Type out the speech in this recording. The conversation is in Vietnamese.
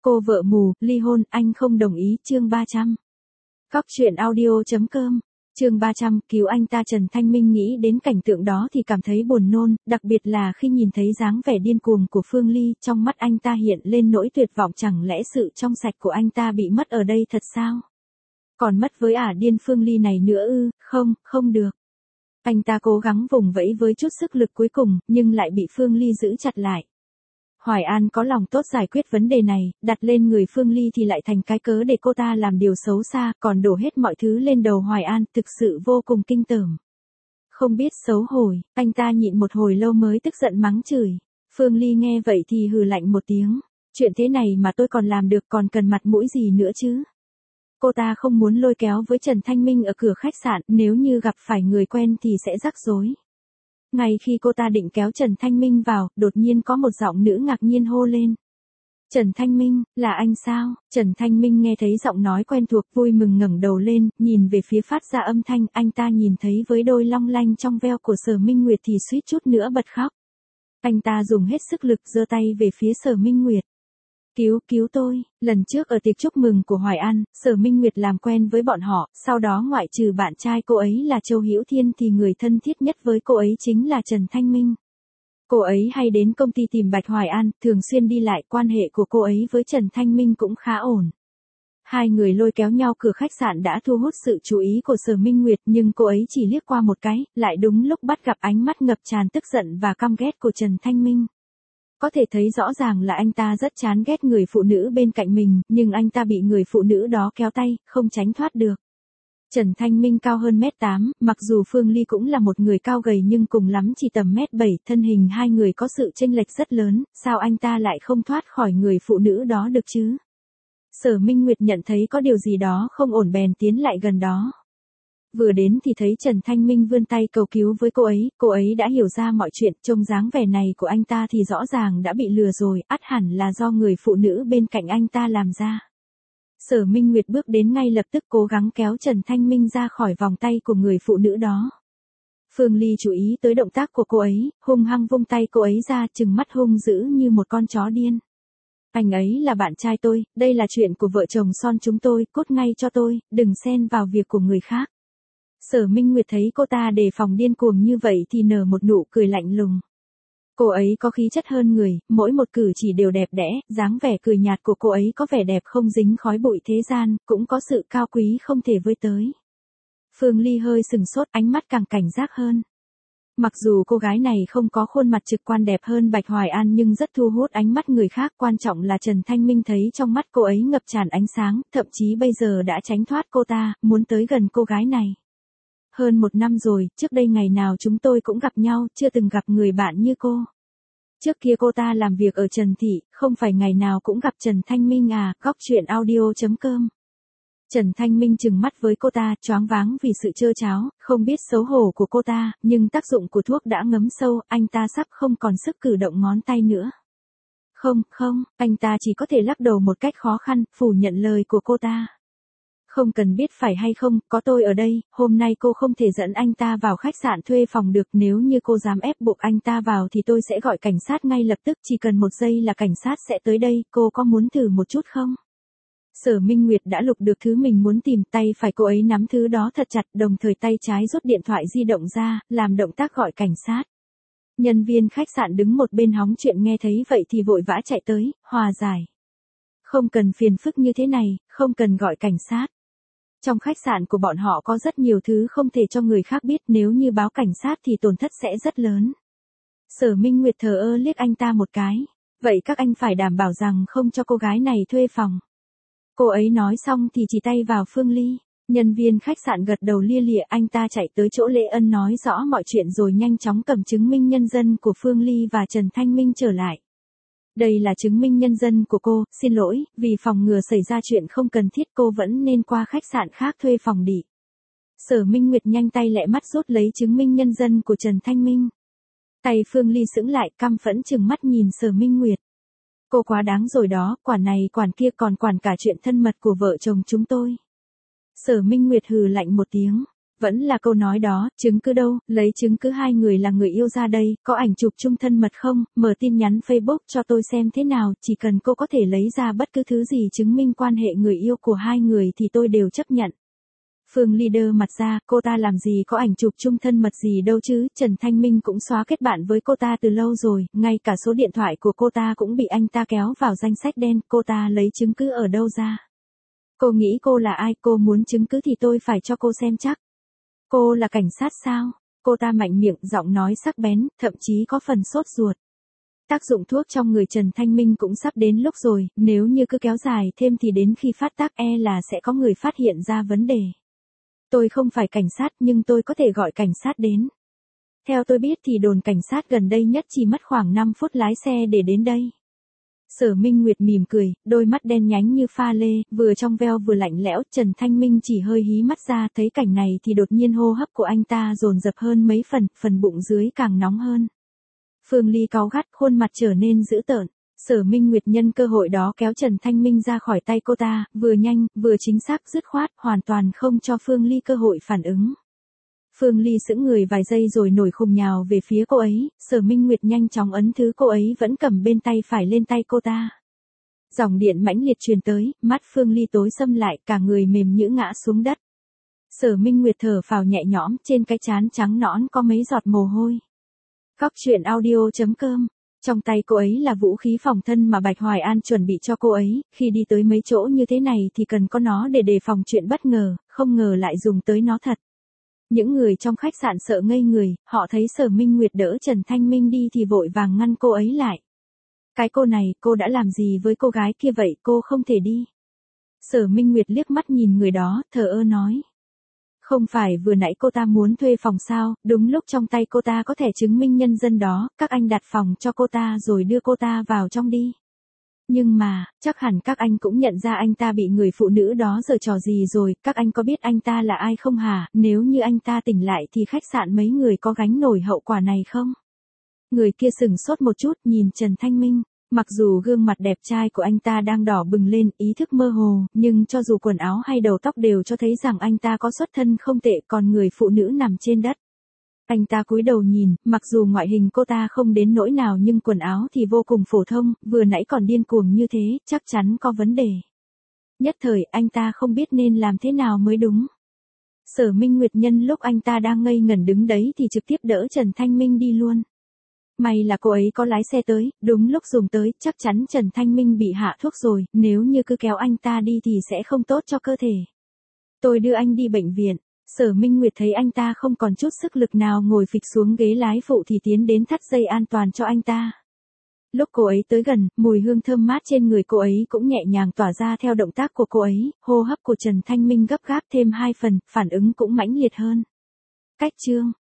Cô vợ mù, ly hôn, anh không đồng ý, chương 300. Cóc truyện audio.com, chương 300, cứu anh ta. Trần Thanh Minh nghĩ đến cảnh tượng đó thì cảm thấy buồn nôn, đặc biệt là khi nhìn thấy dáng vẻ điên cuồng của Phương Ly, trong mắt anh ta hiện lên nỗi tuyệt vọng. Chẳng lẽ sự trong sạch của anh ta bị mất ở đây thật sao? Còn mất với ả điên Phương Ly này nữa ư? Không được. Anh ta cố gắng vùng vẫy với chút sức lực cuối cùng, nhưng lại bị Phương Ly giữ chặt lại. Hoài An có lòng tốt giải quyết vấn đề này, đặt lên người Phương Ly thì lại thành cái cớ để cô ta làm điều xấu xa, còn đổ hết mọi thứ lên đầu Hoài An, thực sự vô cùng kinh tởm. Không biết xấu hổ, anh ta nhịn một hồi lâu mới tức giận mắng chửi. Phương Ly nghe vậy thì hừ lạnh một tiếng, chuyện thế này mà tôi còn làm được, còn cần mặt mũi gì nữa chứ? Cô ta không muốn lôi kéo với Trần Thanh Minh ở cửa khách sạn, nếu như gặp phải người quen thì sẽ rắc rối. Ngay khi cô ta định kéo Trần Thanh Minh vào, đột nhiên có một giọng nữ ngạc nhiên hô lên. Trần Thanh Minh, là anh sao? Trần Thanh Minh nghe thấy giọng nói quen thuộc, vui mừng ngẩng đầu lên, nhìn về phía phát ra âm thanh. Anh ta nhìn thấy với đôi long lanh trong veo của Sở Minh Nguyệt thì suýt chút nữa bật khóc. Anh ta dùng hết sức lực giơ tay về phía Sở Minh Nguyệt. Cứu tôi. Lần trước ở tiệc chúc mừng của Hoài An, Sở Minh Nguyệt làm quen với bọn họ, sau đó ngoại trừ bạn trai cô ấy là Châu Hữu Thiên thì người thân thiết nhất với cô ấy chính là Trần Thanh Minh. Cô ấy hay đến công ty tìm Bạch Hoài An, thường xuyên đi lại, quan hệ của cô ấy với Trần Thanh Minh cũng khá ổn. Hai người lôi kéo nhau cửa khách sạn đã thu hút sự chú ý của Sở Minh Nguyệt, nhưng cô ấy chỉ liếc qua một cái, lại đúng lúc bắt gặp ánh mắt ngập tràn tức giận và căm ghét của Trần Thanh Minh. Có thể thấy rõ ràng là anh ta rất chán ghét người phụ nữ bên cạnh mình, nhưng anh ta bị người phụ nữ đó kéo tay, không tránh thoát được. Trần Thanh Minh cao hơn mét 8, mặc dù Phương Ly cũng là một người cao gầy nhưng cùng lắm chỉ tầm mét 7, thân hình hai người có sự chênh lệch rất lớn, sao anh ta lại không thoát khỏi người phụ nữ đó được chứ? Sở Minh Nguyệt nhận thấy có điều gì đó không ổn bèn tiến lại gần đó. Vừa đến thì thấy Trần Thanh Minh vươn tay cầu cứu với cô ấy đã hiểu ra mọi chuyện, trông dáng vẻ này của anh ta thì rõ ràng đã bị lừa rồi, ắt hẳn là do người phụ nữ bên cạnh anh ta làm ra. Sở Minh Nguyệt bước đến ngay lập tức cố gắng kéo Trần Thanh Minh ra khỏi vòng tay của người phụ nữ đó. Phương Ly chú ý tới động tác của cô ấy, hung hăng vung tay cô ấy ra, trừng mắt hung dữ như một con chó điên. Anh ấy là bạn trai tôi, đây là chuyện của vợ chồng son chúng tôi, cút ngay cho tôi, đừng xen vào việc của người khác. Sở Minh Nguyệt thấy cô ta đề phòng điên cuồng như vậy thì nở một nụ cười lạnh lùng. Cô ấy có khí chất hơn người, mỗi một cử chỉ đều đẹp đẽ, dáng vẻ cười nhạt của cô ấy có vẻ đẹp không dính khói bụi thế gian, cũng có sự cao quý không thể với tới. Phương Ly hơi sừng sốt, ánh mắt càng cảnh giác hơn. Mặc dù cô gái này không có khuôn mặt trực quan đẹp hơn Bạch Hoài An nhưng rất thu hút ánh mắt người khác, quan trọng là Trần Thanh Minh thấy trong mắt cô ấy ngập tràn ánh sáng, thậm chí bây giờ đã tránh thoát cô ta, muốn tới gần cô gái này. Hơn 1 năm rồi, trước đây ngày nào chúng tôi cũng gặp nhau, chưa từng gặp người bạn như cô. Trước kia cô ta làm việc ở Trần Thị, không phải ngày nào cũng gặp Trần Thanh Minh à? Cóc truyện audio.com. Trần Thanh Minh trừng mắt với cô ta, choáng váng vì sự trơ tráo, không biết xấu hổ của cô ta, nhưng tác dụng của thuốc đã ngấm sâu, anh ta sắp không còn sức cử động ngón tay nữa. Không, anh ta chỉ có thể lắc đầu một cách khó khăn, phủ nhận lời của cô ta. Không cần biết phải hay không, có tôi ở đây, hôm nay cô không thể dẫn anh ta vào khách sạn thuê phòng được, nếu như cô dám ép buộc anh ta vào thì tôi sẽ gọi cảnh sát ngay lập tức, chỉ cần 1 giây là cảnh sát sẽ tới đây, cô có muốn thử một chút không? Sở Minh Nguyệt đã lục được thứ mình muốn tìm, tay phải cô ấy nắm thứ đó thật chặt, đồng thời tay trái rút điện thoại di động ra, làm động tác gọi cảnh sát. Nhân viên khách sạn đứng một bên hóng chuyện nghe thấy vậy thì vội vã chạy tới, hòa giải. Không cần phiền phức như thế này, không cần gọi cảnh sát. Trong khách sạn của bọn họ có rất nhiều thứ không thể cho người khác biết, nếu như báo cảnh sát thì tổn thất sẽ rất lớn. Sở Minh Nguyệt thờ ơ liếc anh ta một cái. Vậy các anh phải đảm bảo rằng không cho cô gái này thuê phòng. Cô ấy nói xong thì chỉ tay vào Phương Ly. Nhân viên khách sạn gật đầu lia lịa, anh ta chạy tới chỗ Lễ Ân nói rõ mọi chuyện rồi nhanh chóng cầm chứng minh nhân dân của Phương Ly và Trần Thanh Minh trở lại. Đây là chứng minh nhân dân của cô, xin lỗi, vì phòng ngừa xảy ra chuyện không cần thiết cô vẫn nên qua khách sạn khác thuê phòng đi. Sở Minh Nguyệt nhanh tay lẹ mắt rút lấy chứng minh nhân dân của Trần Thanh Minh. Tay Phương Ly sững lại, căm phẫn trừng mắt nhìn Sở Minh Nguyệt. Cô quá đáng rồi đó, quản này quản kia còn quản cả chuyện thân mật của vợ chồng chúng tôi. Sở Minh Nguyệt hừ lạnh một tiếng. Vẫn là câu nói đó, chứng cứ đâu, lấy chứng cứ hai người là người yêu ra đây, có ảnh chụp chung thân mật không, mở tin nhắn Facebook cho tôi xem thế nào, chỉ cần cô có thể lấy ra bất cứ thứ gì chứng minh quan hệ người yêu của hai người thì tôi đều chấp nhận. Phương Ly đơ mặt ra, cô ta làm gì có ảnh chụp chung thân mật gì đâu chứ, Trần Thanh Minh cũng xóa kết bạn với cô ta từ lâu rồi, ngay cả số điện thoại của cô ta cũng bị anh ta kéo vào danh sách đen, cô ta lấy chứng cứ ở đâu ra? Cô nghĩ cô là ai, cô muốn chứng cứ thì tôi phải cho cô xem chắc. Cô là cảnh sát sao? Cô ta mạnh miệng, giọng nói sắc bén, thậm chí có phần sốt ruột. Tác dụng thuốc trong người Trần Thanh Minh cũng sắp đến lúc rồi, nếu như cứ kéo dài thêm thì đến khi phát tác là sẽ có người phát hiện ra vấn đề. Tôi không phải cảnh sát nhưng tôi có thể gọi cảnh sát đến. Theo tôi biết thì đồn cảnh sát gần đây nhất chỉ mất khoảng 5 phút lái xe để đến đây. Sở Minh Nguyệt mỉm cười, đôi mắt đen nhánh như pha lê, vừa trong veo vừa lạnh lẽo, Trần Thanh Minh chỉ hơi hí mắt ra, thấy cảnh này thì đột nhiên hô hấp của anh ta dồn dập hơn mấy phần bụng dưới càng nóng hơn. Phương Ly cáu gắt, khuôn mặt trở nên dữ tợn. Sở Minh Nguyệt nhân cơ hội đó kéo Trần Thanh Minh ra khỏi tay cô ta, vừa nhanh, vừa chính xác dứt khoát, hoàn toàn không cho Phương Ly cơ hội phản ứng. Phương Ly sững người vài giây rồi nổi khùng nhào về phía cô ấy, Sở Minh Nguyệt nhanh chóng ấn thứ cô ấy vẫn cầm bên tay phải lên tay cô ta. Dòng điện mãnh liệt truyền tới, mắt Phương Ly tối sầm lại, cả người mềm nhũn ngã xuống đất. Sở Minh Nguyệt thở phào nhẹ nhõm, trên cái trán trắng nõn có mấy giọt mồ hôi. Góc truyện audio.com. Trong tay cô ấy là vũ khí phòng thân mà Bạch Hoài An chuẩn bị cho cô ấy, khi đi tới mấy chỗ như thế này thì cần có nó để đề phòng chuyện bất ngờ, không ngờ lại dùng tới nó thật. Những người trong khách sạn sợ ngây người, họ thấy Sở Minh Nguyệt đỡ Trần Thanh Minh đi thì vội vàng ngăn cô ấy lại. Cái cô này, cô đã làm gì với cô gái kia vậy, cô không thể đi. Sở Minh Nguyệt liếc mắt nhìn người đó, thờ ơ nói. Không phải vừa nãy cô ta muốn thuê phòng sao, đúng lúc trong tay cô ta có thẻ chứng minh nhân dân đó, các anh đặt phòng cho cô ta rồi đưa cô ta vào trong đi. Nhưng mà, chắc hẳn các anh cũng nhận ra anh ta bị người phụ nữ đó giở trò gì rồi, các anh có biết anh ta là ai không hả, nếu như anh ta tỉnh lại thì khách sạn mấy người có gánh nổi hậu quả này không? Người kia sừng sốt một chút nhìn Trần Thanh Minh. Mặc dù gương mặt đẹp trai của anh ta đang đỏ bừng lên, ý thức mơ hồ, nhưng cho dù quần áo hay đầu tóc đều cho thấy rằng anh ta có xuất thân không tệ, còn người phụ nữ nằm trên đất. Anh ta cúi đầu nhìn, mặc dù ngoại hình cô ta không đến nỗi nào nhưng quần áo thì vô cùng phổ thông, vừa nãy còn điên cuồng như thế, chắc chắn có vấn đề. Nhất thời anh ta không biết nên làm thế nào mới đúng. Sở Minh Nguyệt nhân lúc anh ta đang ngây ngẩn đứng đấy thì trực tiếp đỡ Trần Thanh Minh đi luôn. May là cô ấy có lái xe tới, đúng lúc dùng tới, chắc chắn Trần Thanh Minh bị hạ thuốc rồi, nếu như cứ kéo anh ta đi thì sẽ không tốt cho cơ thể. Tôi đưa anh đi bệnh viện. Sở Minh Nguyệt thấy anh ta không còn chút sức lực nào ngồi phịch xuống ghế lái phụ thì tiến đến thắt dây an toàn cho anh ta. Lúc cô ấy tới gần, mùi hương thơm mát trên người cô ấy cũng nhẹ nhàng tỏa ra theo động tác của cô ấy, hô hấp của Trần Thanh Minh gấp gáp thêm 2 phần, phản ứng cũng mãnh liệt hơn. Cách chương